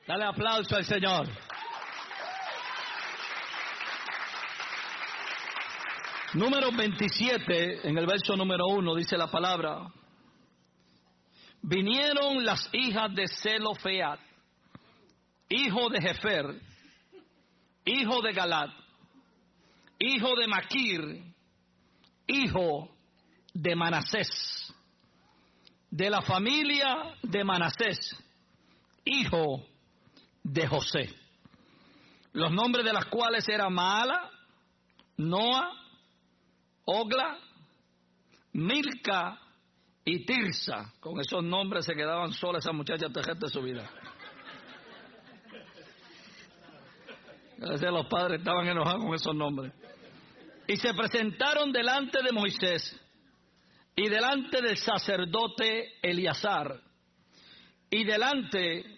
Dale aplauso al Señor. Número 27, en el verso número 1, dice la palabra: vinieron las hijas de Zelofead, hijo de Jefer, hijo de Galat, hijo de Maquir, hijo de Manasés, de la familia de Manasés, hijo de José, los nombres de las cuales eran Maala, Noa, Ogla, Milca y Tirsa. Con esos nombres se quedaban solas esas muchachas hasta el resto de su vida. A veces los padres estaban enojados con esos nombres. Y se presentaron delante de Moisés y delante del sacerdote Eleazar y delante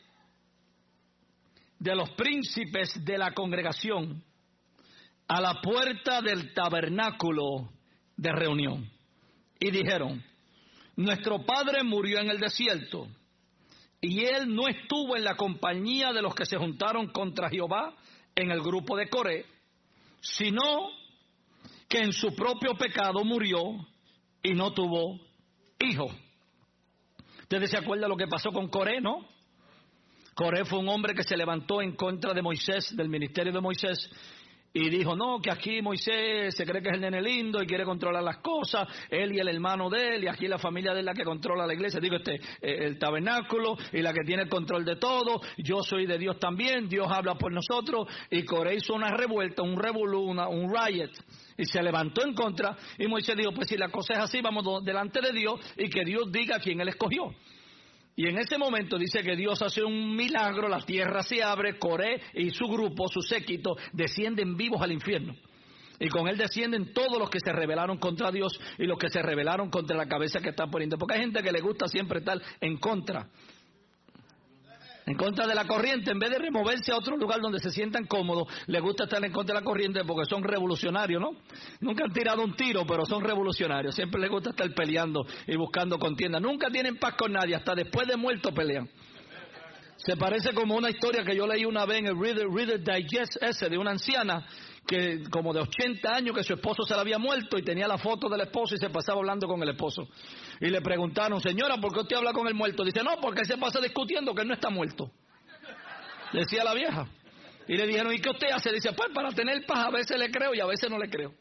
de los príncipes de la congregación a la puerta del tabernáculo de reunión. Y dijeron: nuestro padre murió en el desierto, y él no estuvo en la compañía de los que se juntaron contra Jehová en el grupo de Coré, sino que en su propio pecado murió y no tuvo hijo. Ustedes se acuerdan lo que pasó con Coré, ¿no? Coré fue un hombre que se levantó en contra de Moisés, del ministerio de Moisés, y dijo: no, que aquí Moisés se cree que es el nene lindo y quiere controlar las cosas, él y el hermano de él, y aquí la familia de él la que controla la iglesia, el tabernáculo, y la que tiene el control de todo. Yo soy de Dios también, Dios habla por nosotros. Y Coré hizo una revuelta, un revolú, un riot, y se levantó en contra, y Moisés dijo: pues si la cosa es así, vamos delante de Dios y que Dios diga a quién él escogió. Y en ese momento dice que Dios hace un milagro, la tierra se abre, Coré y su grupo, su séquito, descienden vivos al infierno. Y con él descienden todos los que se rebelaron contra Dios y los que se rebelaron contra la cabeza que está poniendo. Porque hay gente que le gusta siempre estar en contra de la corriente, en vez de removerse a otro lugar donde se sientan cómodos. Le gusta estar en contra de la corriente porque son revolucionarios, ¿no? Nunca han tirado un tiro, pero son revolucionarios. Siempre les gusta estar peleando y buscando contienda. Nunca tienen paz con nadie, hasta después de muerto pelean. Se parece como una historia que yo leí una vez en el Reader Digest ese, de una anciana que como de 80 años, que su esposo se le había muerto y tenía la foto del esposo y se pasaba hablando con el esposo. Y le preguntaron: señora, ¿por qué usted habla con el muerto? Dice: no, porque él se pasa discutiendo que él no está muerto. Decía la vieja. Y le dijeron: ¿y qué usted hace? Dice: pues para tener paz, a veces le creo y a veces no le creo.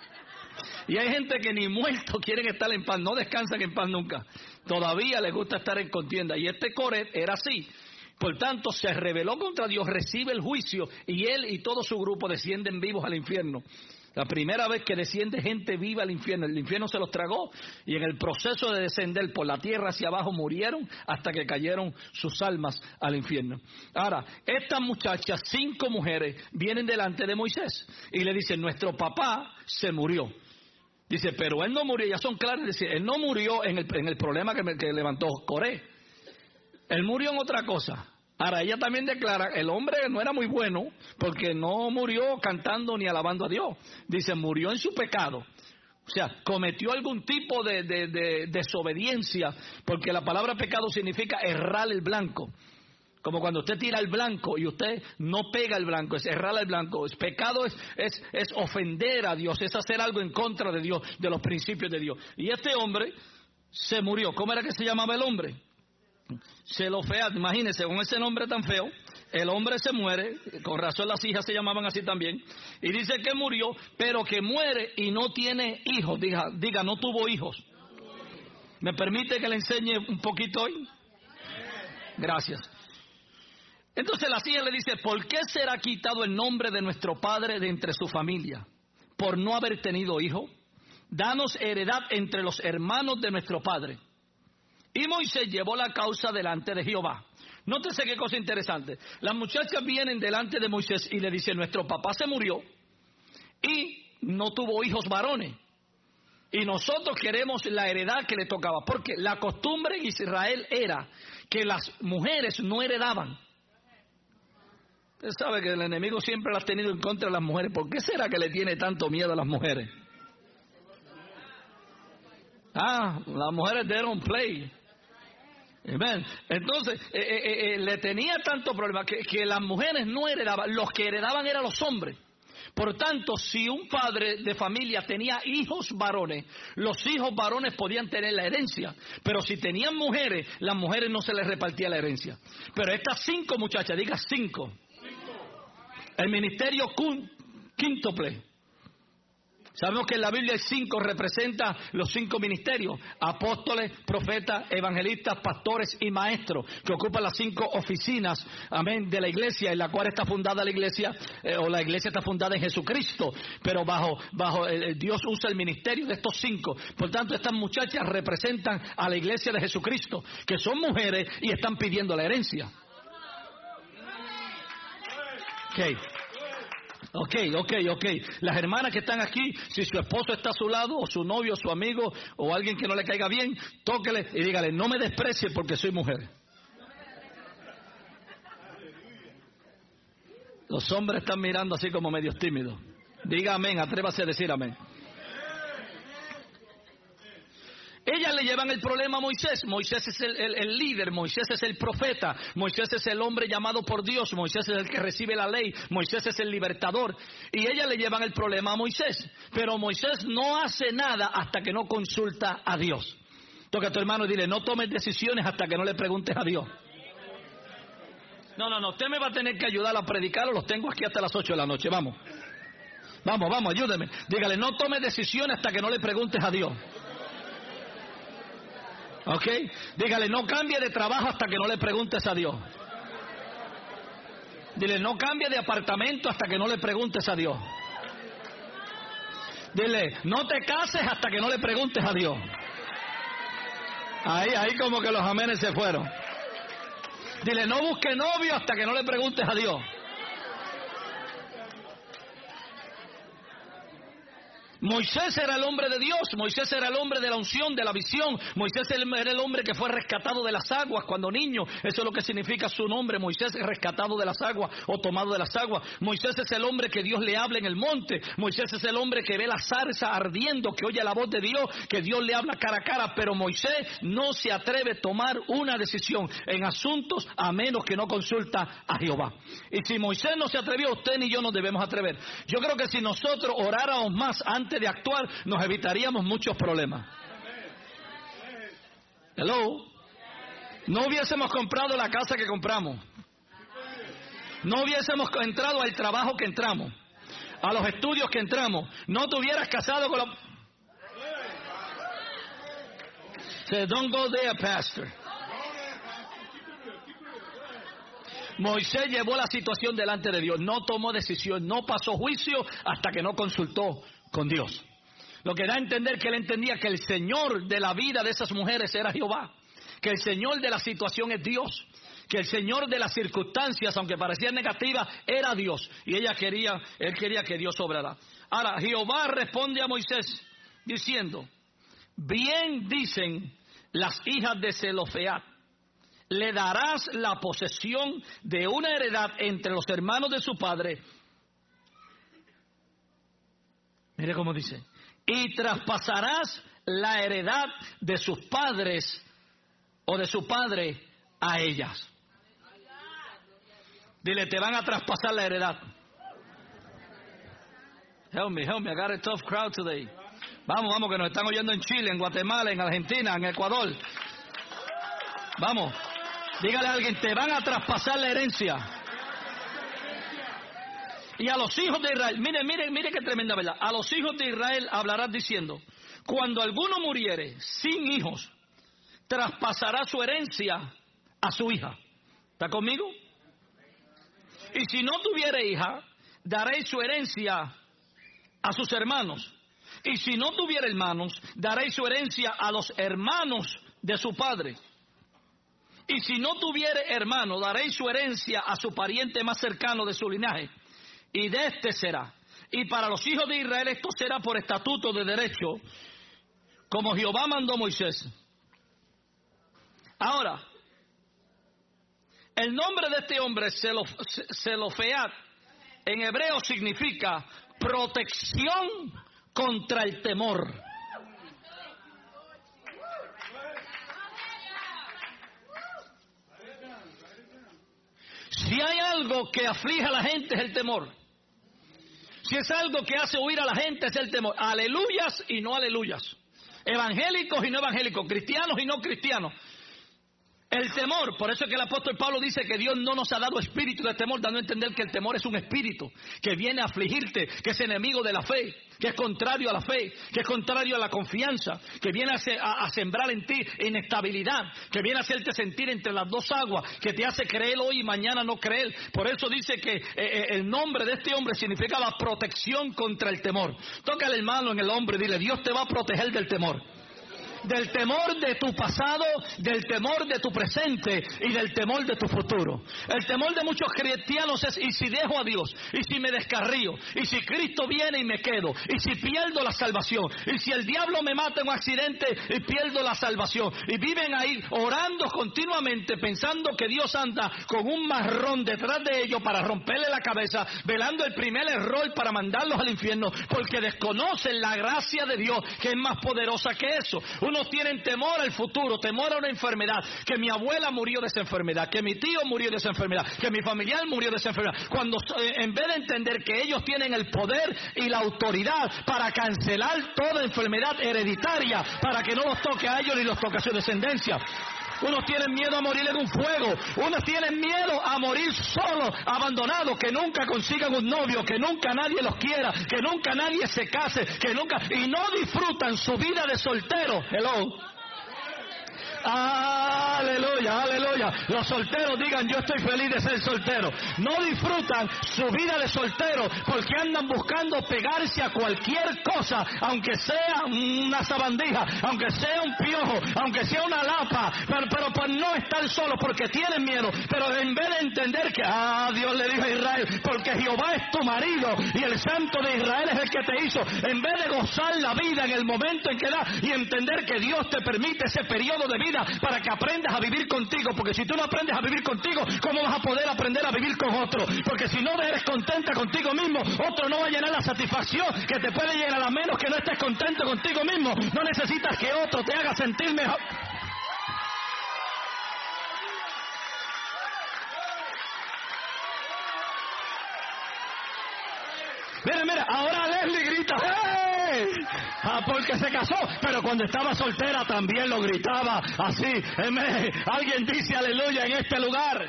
Y hay gente que ni muertos quieren estar en paz, no descansan en paz nunca. Todavía les gusta estar en contienda. Y este Coré era así. Por tanto, se rebeló contra Dios, recibe el juicio, y él y todo su grupo descienden vivos al infierno. La primera vez que desciende gente viva al infierno, el infierno se los tragó, y en el proceso de descender por la tierra hacia abajo murieron hasta que cayeron sus almas al infierno. Ahora, estas muchachas, 5 mujeres, vienen delante de Moisés y le dicen: nuestro papá se murió. Dice: pero él no murió, ya son claras, dice, él no murió en el problema que levantó Coré. Él murió en otra cosa. Ahora, ella también declara: el hombre no era muy bueno porque no murió cantando ni alabando a Dios. Dice: murió en su pecado. O sea, cometió algún tipo de desobediencia, porque la palabra pecado significa errar el blanco. Como cuando usted tira el blanco y usted no pega el blanco, es errar el blanco. Pecado es ofender a Dios, es hacer algo en contra de Dios, de los principios de Dios. Y este hombre se murió. ¿Cómo era que se llamaba el hombre? Zelofead. Imagínense, con ese nombre tan feo, el hombre se muere, con razón las hijas se llamaban así también, y dice que murió, pero que muere y no tiene hijos. Diga, no tuvo hijos. ¿Me permite que le enseñe un poquito hoy? Gracias. Entonces las hijas le dice: ¿por qué será quitado el nombre de nuestro padre de entre su familia? ¿Por no haber tenido hijo? Danos heredad entre los hermanos de nuestro padre. Y Moisés llevó la causa delante de Jehová. Nótese qué cosa interesante. Las muchachas vienen delante de Moisés y le dicen: nuestro papá se murió y no tuvo hijos varones, y nosotros queremos la heredad que le tocaba. Porque la costumbre en Israel era que las mujeres no heredaban. Usted sabe que el enemigo siempre las ha tenido en contra de las mujeres. ¿Por qué será que le tiene tanto miedo a las mujeres? Las mujeres they don't play. Amén. Entonces, le tenía tanto problema que las mujeres no heredaban, los que heredaban eran los hombres. Por tanto, si un padre de familia tenía hijos varones, los hijos varones podían tener la herencia. Pero si tenían mujeres, las mujeres no se les repartía la herencia. Pero estas 5 muchachas, diga 5. El ministerio quíntuple. Sabemos que en la Biblia 5 representa los 5 ministerios: apóstoles, profetas, evangelistas, pastores y maestros, que ocupan las 5 oficinas, amén, de la iglesia, en la cual está fundada la iglesia, o la iglesia está fundada en Jesucristo, pero bajo Dios usa el ministerio de estos 5. Por tanto, estas muchachas representan a la iglesia de Jesucristo, que son mujeres y están pidiendo la herencia. Ok. Las hermanas que están aquí, si su esposo está a su lado, o su novio, o su amigo, o alguien que no le caiga bien, tóquele y dígale: no me desprecie porque soy mujer. Los hombres están mirando así como medios tímidos. Diga amén, atrévase a decir amén. Ellas le llevan el problema a Moisés. Moisés es el líder, Moisés es el profeta, Moisés es el hombre llamado por Dios, Moisés es el que recibe la ley, Moisés es el libertador. Y ellas le llevan el problema a Moisés. Pero Moisés no hace nada hasta que no consulta a Dios. Toca a tu hermano y dile: no tomes decisiones hasta que no le preguntes a Dios. No, usted me va a tener que ayudar a predicar, o los tengo aquí hasta las 8 de la noche. Vamos, ayúdeme. Dígale: no tomes decisiones hasta que no le preguntes a Dios. ¿Ok? Dígale: no cambie de trabajo hasta que no le preguntes a Dios. Dile: no cambie de apartamento hasta que no le preguntes a Dios. Dile: no te cases hasta que no le preguntes a Dios. Ahí como que los amenes se fueron. Dile: no busque novio hasta que no le preguntes a Dios. Moisés era el hombre de Dios, Moisés era el hombre de la unción, de la visión. Moisés era el hombre que fue rescatado de las aguas cuando niño. Eso es lo que significa su nombre: Moisés es rescatado de las aguas o tomado de las aguas. Moisés es el hombre que Dios le habla en el monte. Moisés es el hombre que ve la zarza ardiendo, que oye la voz de Dios, que Dios le habla cara a cara. Pero Moisés no se atreve a tomar una decisión en asuntos a menos que no consulta a Jehová. Y si Moisés no se atrevió, usted ni yo nos debemos atrever. Yo creo que si nosotros oráramos más antes de actuar, nos evitaríamos muchos problemas. Hello. No hubiésemos comprado la casa que compramos. No hubiésemos entrado al trabajo que entramos, a los estudios que entramos. No te hubieras casado con la... Say, don't go there, pastor. Moisés llevó la situación delante de Dios, no tomó decisión, no pasó juicio hasta que no consultó con Dios. Lo que da a entender que él entendía que el Señor de la vida de esas mujeres era Jehová, que el Señor de la situación es Dios, que el Señor de las circunstancias, aunque parecían negativas, era Dios, y él quería que Dios obrara. Ahora, Jehová responde a Moisés diciendo: bien dicen las hijas de Zelofead, le darás la posesión de una heredad entre los hermanos de su padre. Mire cómo dice: y traspasarás la heredad de sus padres o de su padre a ellas. Dile: te van a traspasar la heredad. Help me, I got a tough crowd today. Vamos, que nos están oyendo en Chile, en Guatemala, en Argentina, en Ecuador. Vamos, dígale a alguien: te van a traspasar la herencia. Y a los hijos de Israel, mire qué tremenda verdad. A los hijos de Israel hablarás diciendo: cuando alguno muriere sin hijos, traspasará su herencia a su hija. ¿Está conmigo? Y si no tuviere hija, daréis su herencia a sus hermanos. Y si no tuviera hermanos, daréis su herencia a los hermanos de su padre. Y si no tuviere hermano, daréis su herencia a su pariente más cercano de su linaje. Y de este será. Y para los hijos de Israel esto será por estatuto de derecho, como Jehová mandó a Moisés. Ahora, el nombre de este hombre, Zelofead, en hebreo significa protección contra el temor. algo que aflige a la gente es el temor. Si es algo que hace huir a la gente es el temor. Aleluyas y no aleluyas. Evangélicos y no evangélicos. Cristianos y no cristianos. El temor, por eso es que el apóstol Pablo dice que Dios no nos ha dado espíritu de temor, dando a entender que el temor es un espíritu que viene a afligirte, que es enemigo de la fe, que es contrario a la fe, que es contrario a la confianza, que viene a sembrar en ti inestabilidad, que viene a hacerte sentir entre las dos aguas, que te hace creer hoy y mañana no creer. Por eso dice que el nombre de este hombre significa la protección contra el temor. Tócale el mano en el hombro y dile: Dios te va a proteger del temor. Del temor de tu pasado, del temor de tu presente y del temor de tu futuro. El temor de muchos cristianos es: ¿y si dejo a Dios? ¿Y si me descarrío? ¿Y si Cristo viene y me quedo? ¿Y si pierdo la salvación? ¿Y si el diablo me mata en un accidente y pierdo la salvación? Y viven ahí orando continuamente, pensando que Dios anda con un marrón detrás de ellos para romperle la cabeza, velando el primer error para mandarlos al infierno, porque desconocen la gracia de Dios, que es más poderosa que eso. Unos tienen temor al futuro, temor a una enfermedad, que mi abuela murió de esa enfermedad, que mi tío murió de esa enfermedad, que mi familiar murió de esa enfermedad, cuando en vez de entender que ellos tienen el poder y la autoridad para cancelar toda enfermedad hereditaria, para que no los toque a ellos ni los toque a su descendencia. Unos tienen miedo a morir en un fuego, unos tienen miedo a morir solos, abandonados, que nunca consigan un novio, que nunca nadie los quiera, que nunca nadie se case, que nunca, y no disfrutan su vida de soltero. Hello. Aleluya, aleluya. Los solteros digan: yo estoy feliz de ser soltero. No disfrutan su vida de soltero porque andan buscando pegarse a cualquier cosa, aunque sea una sabandija, aunque sea un piojo, aunque sea una lapa, pero por no estar solo, porque tienen miedo. Pero en vez de entender que Dios le dijo a Israel: porque Jehová es tu marido y el Santo de Israel es el que te hizo, en vez de gozar la vida en el momento en que da y entender que Dios te permite ese periodo de vida para que aprendas a vivir contigo, porque si tú no aprendes a vivir contigo, ¿cómo vas a poder aprender a vivir con otro? Porque si no eres contenta contigo mismo, otro no va a llenar la satisfacción que te puede llenar, a menos que no estés contento contigo mismo. No necesitas que otro te haga sentir mejor. Mira, ahora Leslie grita: ¡hey! Porque se casó, pero cuando estaba soltera también lo gritaba así. Alguien dice aleluya en este lugar.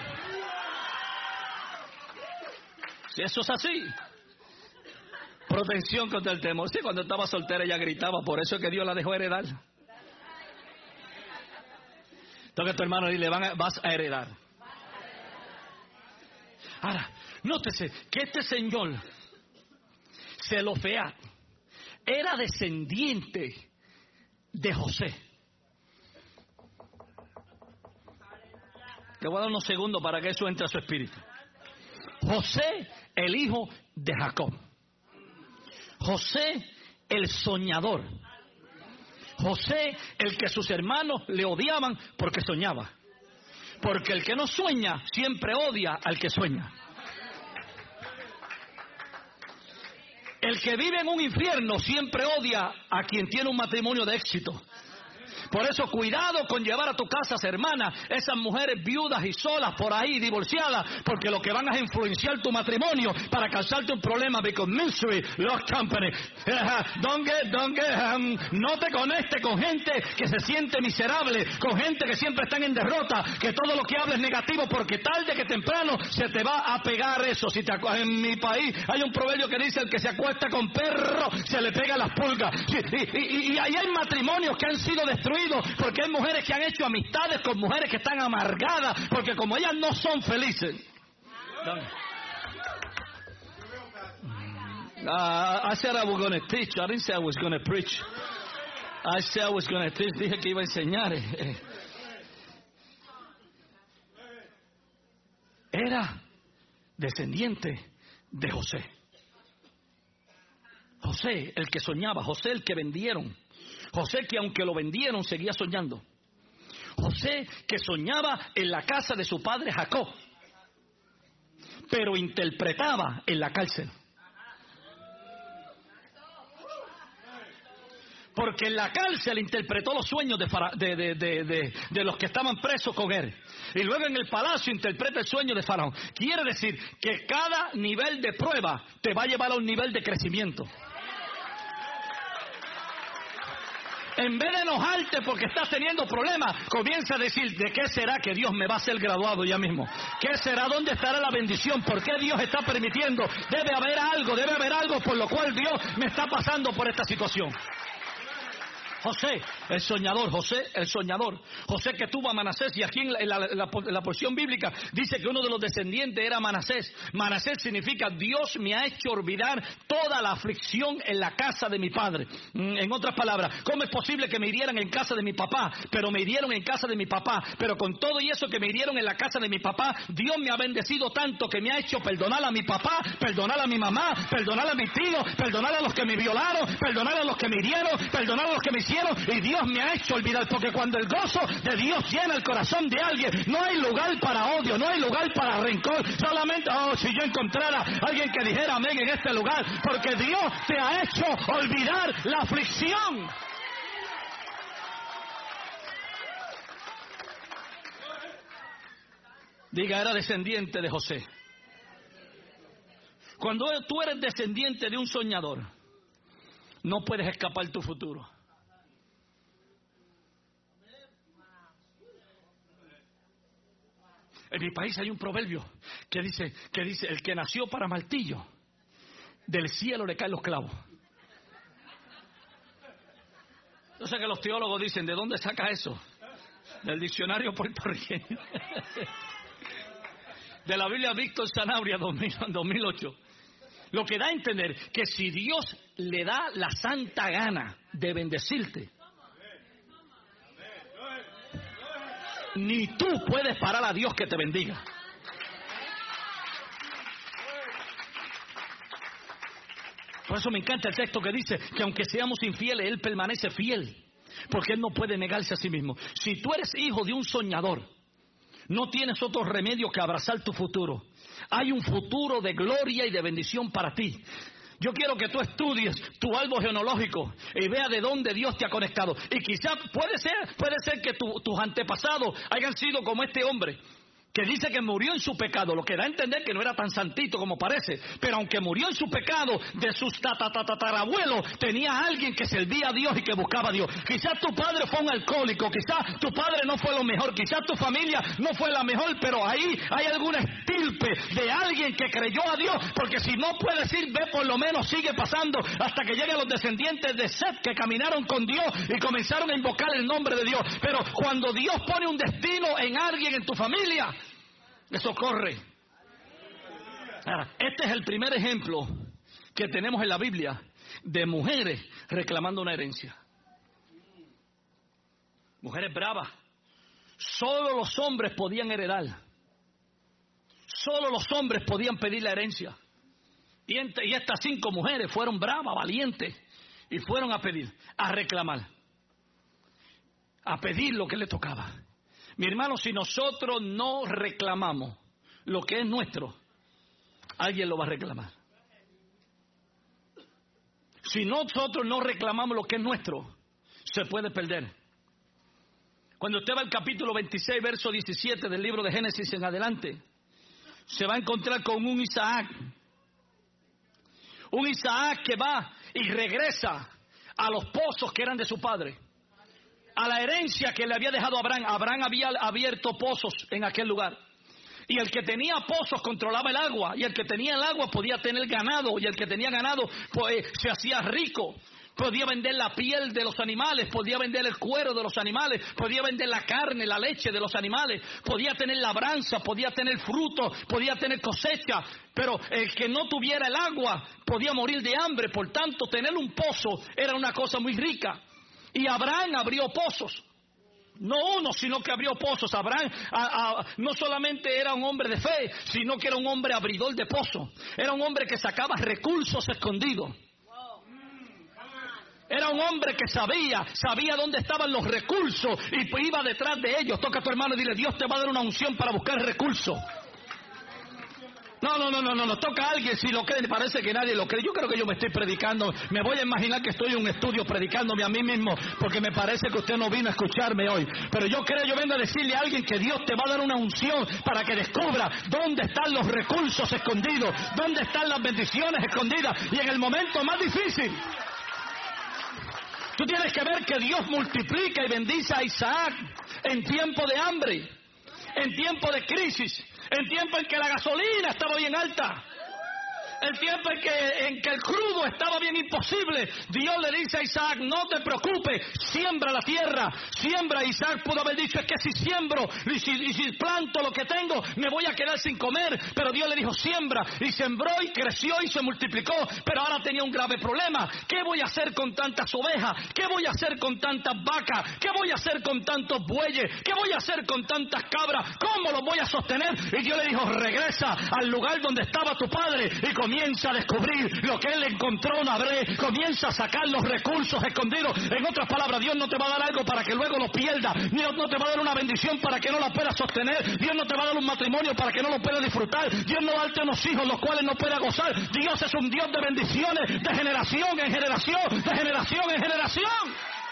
Si eso es así, protección contra el temor. Sí, cuando estaba soltera ella gritaba, por eso es que Dios la dejó heredar. Toca a tu hermano y dile: vas a heredar. Ahora, nótese que este señor Zelofead era descendiente de José. Te voy a dar unos segundos para que eso entre a su espíritu. José, el hijo de Jacob. José, el soñador. José, el que sus hermanos le odiaban porque soñaba. Porque el que no sueña siempre odia al que sueña. El que vive en un infierno siempre odia a quien tiene un matrimonio de éxito. Por eso cuidado con llevar a tu casa, hermanas, esas mujeres viudas y solas por ahí, divorciadas, porque lo que van a influenciar tu matrimonio para causarte un problema, because misery loves company. No te conectes con gente que se siente miserable, con gente que siempre están en derrota, que todo lo que habla es negativo, porque tarde que temprano se te va a pegar eso. En mi país hay un proverbio que dice: el que se acuesta con perro se le pega las pulgas. Y ahí hay matrimonios que han sido destruidos porque hay mujeres que han hecho amistades con mujeres que están amargadas, porque como ellas no son felices. I said I was going to teach. I didn't say I was going to preach. I said I was going to teach. Dije que iba a enseñar. Era descendiente de José. José, el que soñaba. José, el que vendieron. José, que aunque lo vendieron, seguía soñando. José, que soñaba en la casa de su padre Jacob, pero interpretaba en la cárcel. Porque en la cárcel interpretó los sueños de los que estaban presos con él. Y luego en el palacio interpreta el sueño de Faraón. Quiere decir que cada nivel de prueba te va a llevar a un nivel de crecimiento. En vez de enojarte porque estás teniendo problemas, comienza a decir, ¿de qué será que Dios me va a hacer graduado ya mismo? ¿Qué será? ¿Dónde estará la bendición? ¿Por qué Dios está permitiendo? Debe haber algo por lo cual Dios me está pasando por esta situación. José, el soñador, José que tuvo a Manasés, y aquí en la porción bíblica dice que uno de los descendientes era Manasés. Manasés significa Dios me ha hecho olvidar toda la aflicción en la casa de mi padre. En otras palabras, ¿cómo es posible que me hirieran en casa de mi papá? Pero me hirieron en casa de mi papá, pero con todo y eso que me hirieron en la casa de mi papá, Dios me ha bendecido tanto que me ha hecho perdonar a mi papá, perdonar a mi mamá, perdonar a mis tíos, perdonar a los que me violaron, perdonar a los que me hirieron, perdonar a los que me hicieron, y Dios me ha hecho olvidar, porque cuando el gozo de Dios llena el corazón de alguien, no hay lugar para odio, no hay lugar para rencor, solamente, si yo encontrara a alguien que dijera amén en este lugar, porque Dios te ha hecho olvidar la aflicción. Diga, era descendiente de José. Cuando tú eres descendiente de un soñador, no puedes escapar tu futuro. En mi país hay un proverbio que dice, el que nació para martillo, del cielo le caen los clavos. Yo sé que los teólogos dicen, ¿de dónde saca eso? Del diccionario puertorriqueño. De la Biblia Víctor Sanabria 2008. Lo que da a entender que si Dios le da la santa gana de bendecirte, ni tú puedes parar a Dios que te bendiga. Por eso me encanta el texto que dice que aunque seamos infieles, Él permanece fiel, porque Él no puede negarse a sí mismo. Si tú eres hijo de un soñador, no tienes otro remedio que abrazar tu futuro. Hay un futuro de gloria y de bendición para ti. Yo quiero que tú estudies tu árbol genealógico y veas de dónde Dios te ha conectado. Y quizás puede ser que tus antepasados hayan sido como este hombre, que dice que murió en su pecado, lo que da a entender que no era tan santito como parece, pero aunque murió en su pecado, de sus tatarabuelos tenía a alguien que servía a Dios y que buscaba a Dios. Quizás tu padre fue un alcohólico, quizás tu padre no fue lo mejor, quizás tu familia no fue la mejor, pero ahí hay alguna estirpe de alguien que creyó a Dios, porque si no puedes ir, ve, por lo menos sigue pasando hasta que lleguen los descendientes de Set que caminaron con Dios y comenzaron a invocar el nombre de Dios. Pero cuando Dios pone un destino en alguien en tu familia, eso corre. Ahora, este es el primer ejemplo que tenemos en la Biblia de mujeres reclamando una herencia. Mujeres bravas. Solo los hombres podían heredar. Solo los hombres podían pedir la herencia. Y estas 5 mujeres fueron bravas, valientes, y fueron a pedir, a reclamar, a pedir lo que le tocaba. Mi hermano, si nosotros no reclamamos lo que es nuestro, alguien lo va a reclamar. Si nosotros no reclamamos lo que es nuestro, se puede perder. Cuando usted va al capítulo 26, verso 17 del libro de Génesis en adelante, se va a encontrar con un Isaac. Un Isaac que va y regresa a los pozos que eran de su padre, a la herencia que le había dejado a Abraham. Abraham había abierto pozos en aquel lugar. Y el que tenía pozos controlaba el agua. Y el que tenía el agua podía tener ganado. Y el que tenía ganado pues, se hacía rico. Podía vender la piel de los animales. Podía vender el cuero de los animales. Podía vender la carne, la leche de los animales. Podía tener labranza. Podía tener fruto. Podía tener cosecha. Pero el que no tuviera el agua podía morir de hambre. Por tanto, tener un pozo era una cosa muy rica. Y Abraham abrió pozos. No uno, sino que abrió pozos. Abraham no solamente era un hombre de fe, sino que era un hombre abridor de pozos. Era un hombre que sacaba recursos escondidos. Era un hombre que sabía dónde estaban los recursos y iba detrás de ellos. Toca a tu hermano y dile, Dios te va a dar una unción para buscar recursos. No, toca a alguien si lo cree, parece que nadie lo cree. Yo creo que yo me estoy predicando, me voy a imaginar que estoy en un estudio predicándome a mí mismo, porque me parece que usted no vino a escucharme hoy. Pero yo vengo a decirle a alguien que Dios te va a dar una unción para que descubra dónde están los recursos escondidos, dónde están las bendiciones escondidas, y en el momento más difícil. Tú tienes que ver que Dios multiplica y bendice a Isaac en tiempo de hambre, en tiempo de crisis, en tiempo en que la gasolina estaba bien alta, el tiempo en que el crudo estaba bien imposible. Dios le dice a Isaac: no te preocupes, siembra la tierra, siembra. Isaac pudo haber dicho: es que si siembro y si planto lo que tengo, me voy a quedar sin comer. Pero Dios le dijo: siembra. Y sembró y creció y se multiplicó. Pero ahora tenía un grave problema. ¿Qué voy a hacer con tantas ovejas? ¿Qué voy a hacer con tantas vacas? ¿Qué voy a hacer con tantos bueyes? ¿Qué voy a hacer con tantas cabras? ¿Cómo los voy a sostener? Y Dios le dijo: regresa al lugar donde estaba tu padre y comienza a descubrir lo que él encontró en Abré. Comienza a sacar los recursos escondidos. En otras palabras, Dios no te va a dar algo para que luego lo pierdas. Dios no te va a dar una bendición para que no la puedas sostener. Dios no te va a dar un matrimonio para que no lo puedas disfrutar. Dios no va a darte unos hijos los cuales no puedas gozar. Dios es un Dios de bendiciones, de generación en generación, de generación en generación.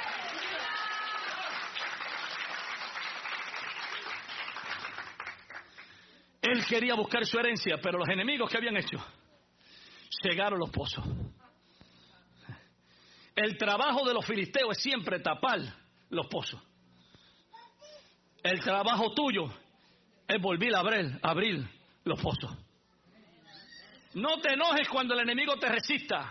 Él quería buscar su herencia, pero los enemigos, ¿qué habían hecho? Cegaron los pozos. El trabajo de los filisteos es siempre tapar los pozos. El trabajo tuyo es volver a abrir los pozos. No te enojes cuando el enemigo te resista.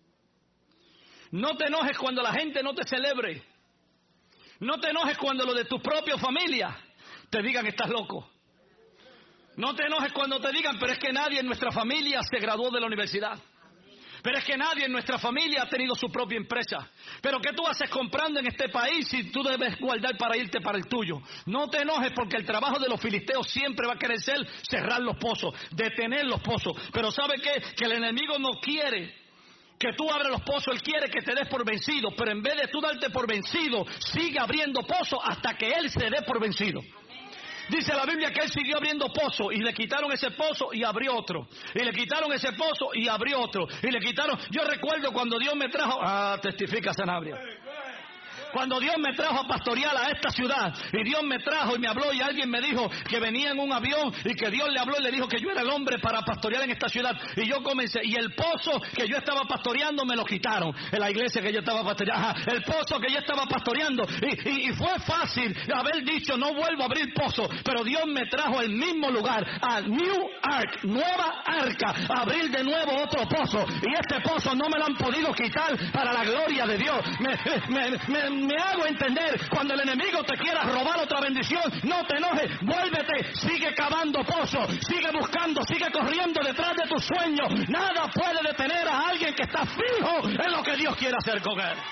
No te enojes cuando la gente no te celebre. No te enojes cuando los de tu propia familia te digan: estás loco. No te enojes cuando te digan: pero es que nadie en nuestra familia se graduó de la universidad. Pero es que nadie en nuestra familia ha tenido su propia empresa. Pero ¿qué tú haces comprando en este país si tú debes guardar para irte para el tuyo? No te enojes, porque el trabajo de los filisteos siempre va a querer ser cerrar los pozos, detener los pozos. Pero ¿sabe qué? Que el enemigo no quiere que tú abras los pozos, él quiere que te des por vencido. Pero en vez de tú darte por vencido, sigue abriendo pozos hasta que él se dé por vencido. Dice la Biblia que él siguió abriendo pozos y le quitaron ese pozo y abrió otro. Y le quitaron ese pozo y abrió otro. Y le quitaron... Yo recuerdo cuando Dios me trajo... testifica Sanabria. Cuando Dios me trajo a pastorear a esta ciudad, y Dios me trajo y me habló, y alguien me dijo que venía en un avión, y que Dios le habló y le dijo que yo era el hombre para pastorear en esta ciudad. Y yo comencé, y el pozo que yo estaba pastoreando me lo quitaron. En la iglesia que yo estaba pastoreando, el pozo que yo estaba pastoreando, y fue fácil haber dicho: no vuelvo a abrir pozo. Pero Dios me trajo al mismo lugar, a New Ark, nueva arca, a abrir de nuevo otro pozo. Y este pozo no me lo han podido quitar, para la gloria de Dios. Me hago entender. Cuando el enemigo te quiera robar otra bendición, no te enojes, vuélvete, sigue cavando pozos, sigue buscando, sigue corriendo detrás de tus sueños. Nada puede detener a alguien que está fijo en lo que Dios quiere hacer con él.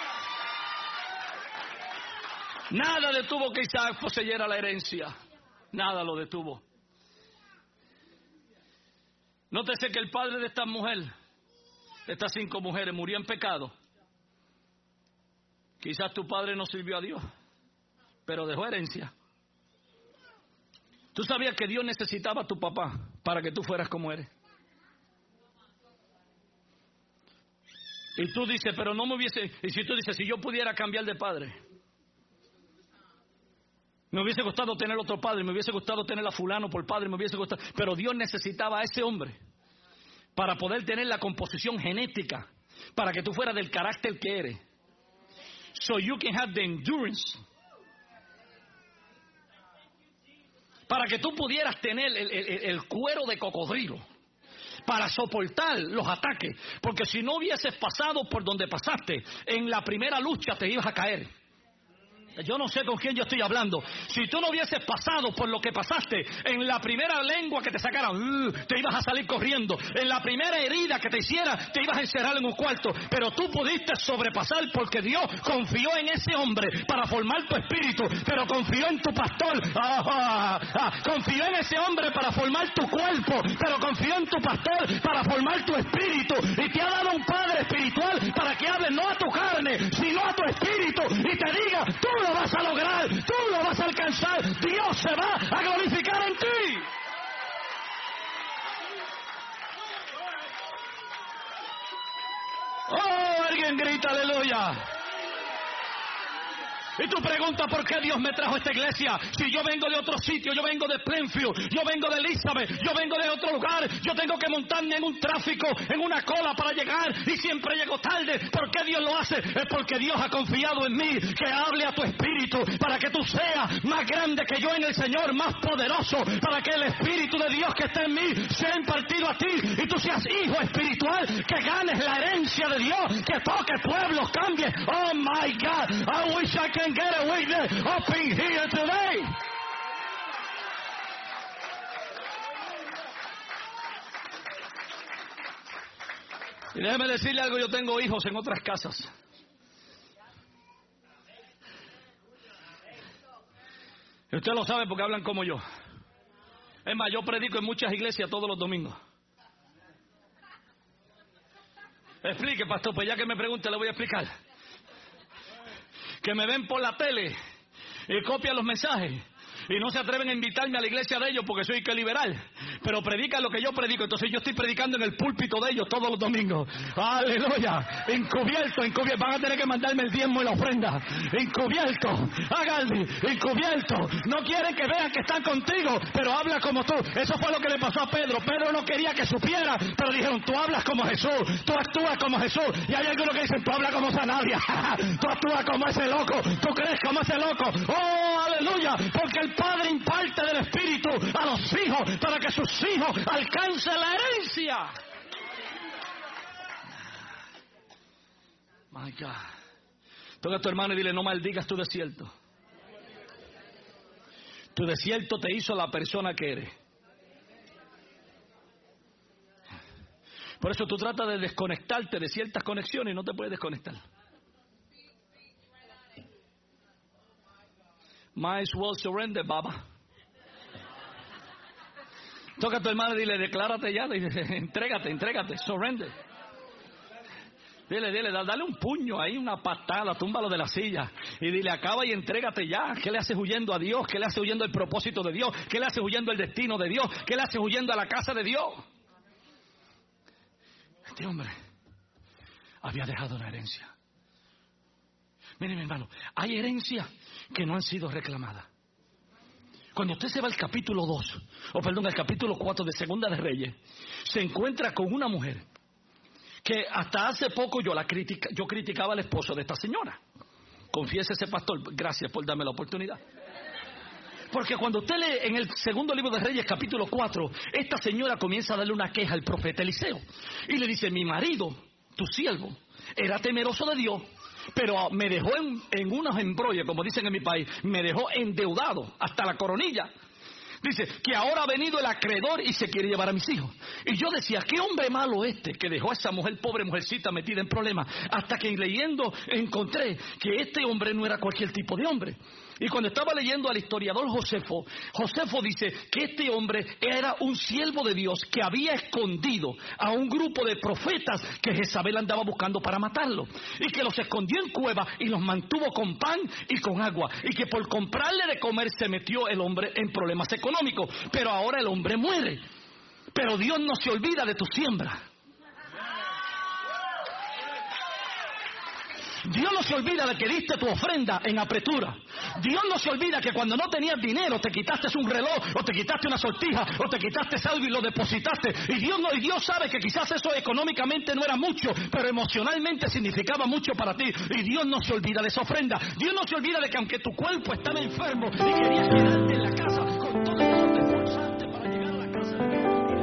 Nada detuvo que Isaac poseyera la herencia. Nada lo detuvo. Nótese que el padre de esta mujer, de estas 5 mujeres, murió en pecado. Quizás tu padre no sirvió a Dios, pero dejó herencia. ¿Tú sabías que Dios necesitaba a tu papá para que tú fueras como eres? Y tú dices: pero no me hubiese... Y si tú dices: si yo pudiera cambiar de padre, me hubiese gustado tener otro padre, me hubiese gustado tener a fulano por padre, me hubiese gustado... Pero Dios necesitaba a ese hombre para poder tener la composición genética, para que tú fueras del carácter que eres. So you can have the endurance. Para que tú pudieras tener el cuero de cocodrilo para soportar los ataques. Porque si no hubieses pasado por donde pasaste, en la primera lucha te ibas a caer. Yo no sé con quién yo estoy hablando. Si tú no hubieses pasado por lo que pasaste, en la primera lengua que te sacaran, te ibas a salir corriendo. En la primera herida que te hiciera, te ibas a encerrar en un cuarto. Pero tú pudiste sobrepasar porque Dios confió en ese hombre para formar tu espíritu. Pero confió en tu pastor. Confió en ese hombre para formar tu cuerpo. Pero confió en tu pastor para formar tu espíritu. Y te ha dado un padre espiritual para que hable no a tu carne, sino a tu espíritu. Y te diga: tú lo vas a lograr, tú lo vas a alcanzar, Dios se va a glorificar en ti. Oh, alguien grita aleluya. Y tú preguntas por qué Dios me trajo a esta iglesia. Si yo vengo de otro sitio, yo vengo de Plainfield, yo vengo de Elizabeth, yo vengo de otro lugar. Yo tengo que montarme en un tráfico, en una cola para llegar y siempre llego tarde. ¿Por qué Dios lo hace? Es porque Dios ha confiado en mí, que hable a tu espíritu para que tú seas más grande que yo en el Señor, más poderoso, para que el Espíritu de Dios que está en mí sea impartido a ti y tú seas hijo espiritual, que ganes la herencia de Dios, que toque pueblos, cambie. Oh my God, I wish I can get a witness up in here today. Y déjeme decirle algo, yo tengo hijos en otras casas. Y usted lo sabe porque hablan como yo. Es más, yo predico en muchas iglesias todos los domingos. Explique, pastor, pues ya que me pregunta le voy a explicar. Que me ven por la tele y copian los mensajes y no se atreven a invitarme a la iglesia de ellos porque soy que liberal, pero predican lo que yo predico. Entonces yo estoy predicando en el púlpito de ellos todos los domingos. Aleluya, encubierto, van a tener que mandarme el diezmo y la ofrenda, encubierto, háganle, encubierto. No quieren que vean que están contigo, pero habla como tú. Eso fue lo que le pasó a Pedro. Pedro no quería que supiera, pero dijeron, tú hablas como Jesús, tú actúas como Jesús. Y hay algunos que dicen, tú hablas como Sanabria, tú actúas como ese loco, tú crees como ese loco. Oh, aleluya, porque el Padre imparte del Espíritu a los hijos para que sus hijos alcancen la herencia. My God. Toca a tu hermano y dile, no maldigas tu desierto. Tu desierto te hizo la persona que eres. Por eso tú tratas de desconectarte de ciertas conexiones y no te puedes desconectar. Might as well surrender, Baba. Toca a tu hermano y dile, declárate ya, entrégate, surrender. Dile, dale un puño ahí, una patada, túmbalo de la silla y dile, acaba y entrégate ya. ¿Qué le haces huyendo a Dios? ¿Qué le haces huyendo al propósito de Dios? ¿Qué le haces huyendo al destino de Dios? ¿Qué le haces huyendo a la casa de Dios? Este hombre había dejado una herencia. Miren, mi hermano, hay herencias que no han sido reclamadas. Cuando usted se va al capítulo 2, al capítulo 4 de Segunda de Reyes, se encuentra con una mujer que hasta hace poco yo criticaba al esposo de esta señora. Confiésese, pastor, gracias por darme la oportunidad. Porque cuando usted lee en el segundo libro de Reyes, capítulo 4, esta señora comienza a darle una queja al profeta Eliseo. Y le dice, mi marido, tu siervo, era temeroso de Dios, pero me dejó en unos embrollos, como dicen en mi país, me dejó endeudado hasta la coronilla. Dice que ahora ha venido el acreedor y se quiere llevar a mis hijos. Y yo decía, qué hombre malo que dejó a esa mujer, pobre mujercita, metida en problemas. Hasta que leyendo encontré que este hombre no era cualquier tipo de hombre. Y cuando estaba leyendo al historiador Josefo dice que este hombre era un siervo de Dios que había escondido a un grupo de profetas que Jezabel andaba buscando para matarlo. Y que los escondió en cuevas y los mantuvo con pan y con agua. Y que por comprarle de comer se metió el hombre en problemas económicos. Pero ahora el hombre muere. Pero Dios no se olvida de tu siembra. Dios no se olvida de que diste tu ofrenda en apretura. Dios no se olvida que cuando no tenías dinero te quitaste un reloj o te quitaste una sortija o te quitaste algo y lo depositaste. Y Dios sabe que quizás eso económicamente no era mucho, pero emocionalmente significaba mucho para ti. Y Dios no se olvida de esa ofrenda. Dios no se olvida de que aunque tu cuerpo estaba enfermo y querías quedarte en la casa, con todo eso te esforzaste para llegar a la casa de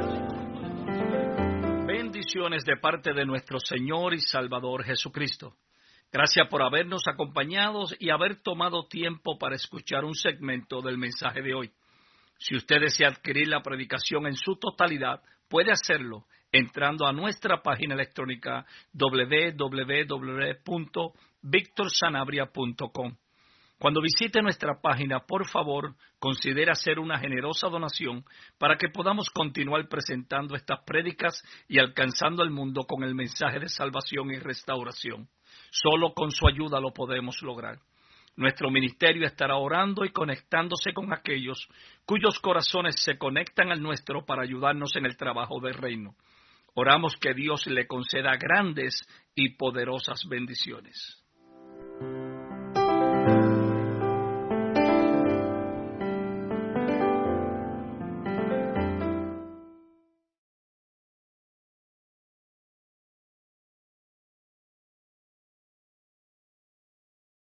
Dios. Bendiciones de parte de nuestro Señor y Salvador Jesucristo. Gracias por habernos acompañado y haber tomado tiempo para escuchar un segmento del mensaje de hoy. Si usted desea adquirir la predicación en su totalidad, puede hacerlo entrando a nuestra página electrónica www.victorsanabria.com. Cuando visite nuestra página, por favor, considere hacer una generosa donación para que podamos continuar presentando estas prédicas y alcanzando al mundo con el mensaje de salvación y restauración. Solo con su ayuda lo podemos lograr. Nuestro ministerio estará orando y conectándose con aquellos cuyos corazones se conectan al nuestro para ayudarnos en el trabajo del reino. Oramos que Dios le conceda grandes y poderosas bendiciones.